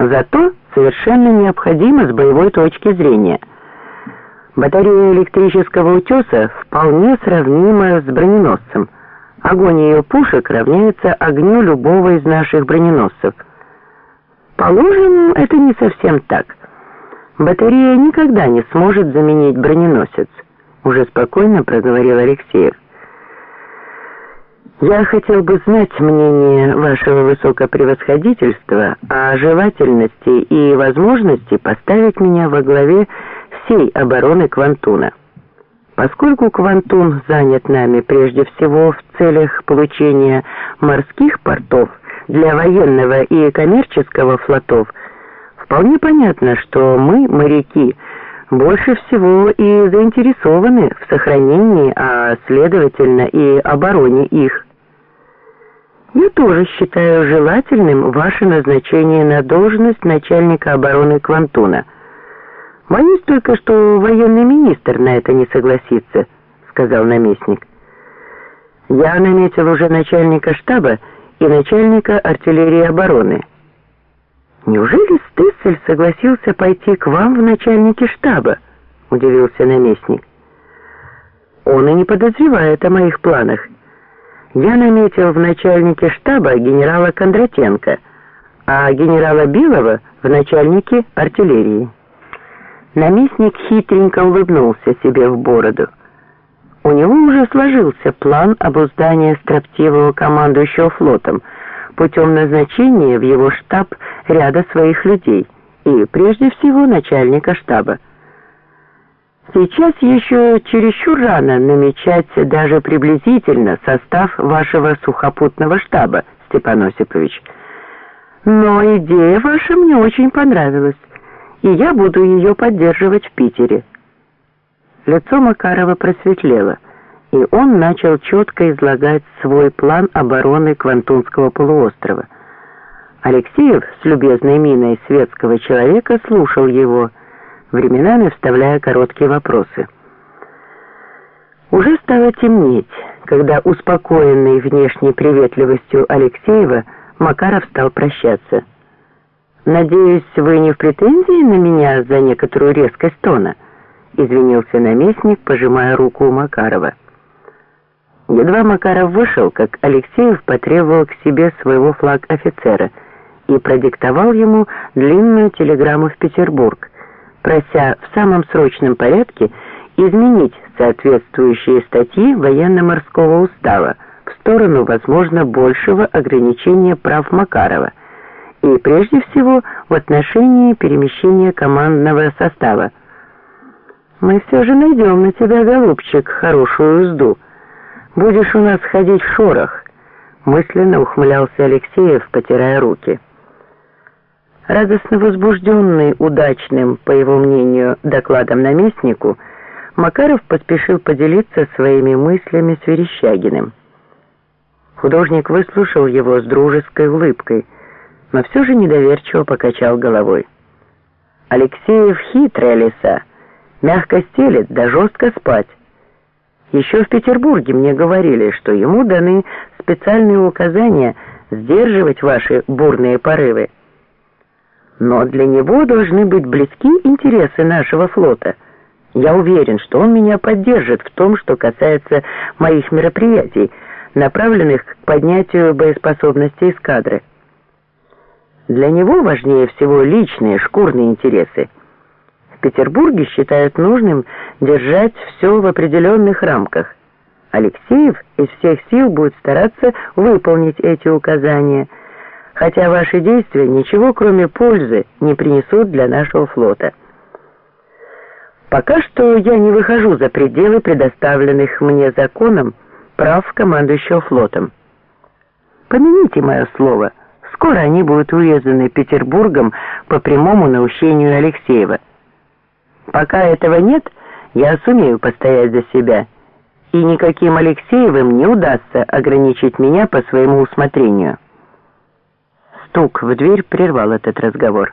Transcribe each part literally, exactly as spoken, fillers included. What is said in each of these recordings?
зато совершенно необходимо с боевой точки зрения. Батарея электрического утеса вполне сравнима с броненосцем. Огонь ее пушек равняется огню любого из наших броненосцев. Положим, это не совсем так. Батарея никогда не сможет заменить броненосец, уже спокойно проговорил Алексеев. Я хотел бы знать мнение вашего высокопревосходительства о желательности и возможности поставить меня во главе всей обороны Квантуна. Поскольку Квантун занят нами прежде всего в целях получения морских портов для военного и коммерческого флотов, вполне понятно, что мы, моряки, больше всего и заинтересованы в сохранении, а следовательно и обороне их. Я тоже считаю желательным ваше назначение на должность начальника обороны Квантуна. Боюсь только, что военный министр на это не согласится, сказал наместник. Я наметил уже начальника штаба и начальника артиллерии обороны. Неужели Стессель согласился пойти к вам в начальнике штаба? Удивился наместник. Он и не подозревает о моих планах. Я наметил в начальнике штаба генерала Кондратенко, а генерала Билова в начальнике артиллерии. Наместник хитренько улыбнулся себе в бороду. У него уже сложился план обуздания строптивого командующего флотом путем назначения в его штаб ряда своих людей и, прежде всего, начальника штаба. Сейчас еще чересчур рано намечать даже приблизительно состав вашего сухопутного штаба, Степан Осипович. Но идея ваша мне очень понравилась, и я буду ее поддерживать в Питере. Лицо Макарова просветлело, и он начал четко излагать свой план обороны Квантунского полуострова. Алексеев с любезной миной светского человека слушал его, временами вставляя короткие вопросы. Уже стало темнеть, когда, успокоенный внешней приветливостью Алексеева, Макаров стал прощаться. «Надеюсь, вы не в претензии на меня за некоторую резкость тона?» — извинился наместник, пожимая руку у Макарова. Едва Макаров вышел, как Алексеев потребовал к себе своего флаг-офицера и продиктовал ему длинную телеграмму в Петербург, прося в самом срочном порядке изменить соответствующие статьи военно-морского устава в сторону, возможно, большего ограничения прав Макарова и, прежде всего, в отношении перемещения командного состава. «Мы все же найдем на тебя, голубчик, хорошую узду. Будешь у нас ходить в шорох», — мысленно ухмылялся Алексеев, потирая руки. Радостно возбужденный удачным, по его мнению, докладом наместнику, Макаров поспешил поделиться своими мыслями с Верещагиным. Художник выслушал его с дружеской улыбкой, но все же недоверчиво покачал головой. «Алексеев хитрая лиса, мягко стелет, да жестко спать. Еще в Петербурге мне говорили, что ему даны специальные указания сдерживать ваши бурные порывы. Но для него должны быть близки интересы нашего флота. Я уверен, что он меня поддержит в том, что касается моих мероприятий, направленных к поднятию боеспособности эскадры. Для него важнее всего личные шкурные интересы. В Петербурге считают нужным держать все в определенных рамках. Алексеев из всех сил будет стараться выполнить эти указания, хотя ваши действия ничего, кроме пользы, не принесут для нашего флота. Пока что я не выхожу за пределы предоставленных мне законом прав командующего флотом. Помяните мое слово, скоро они будут урезаны Петербургом по прямому наущению Алексеева. Пока этого нет, я сумею постоять за себя, и никаким Алексеевым не удастся ограничить меня по своему усмотрению». Стук в дверь прервал этот разговор.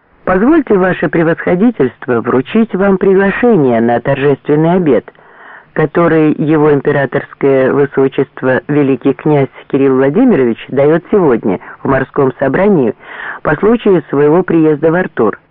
«Позвольте, ваше превосходительство, вручить вам приглашение на торжественный обед, который его императорское высочество великий князь Кирилл Владимирович дает сегодня в морском собрании по случаю своего приезда в Артур.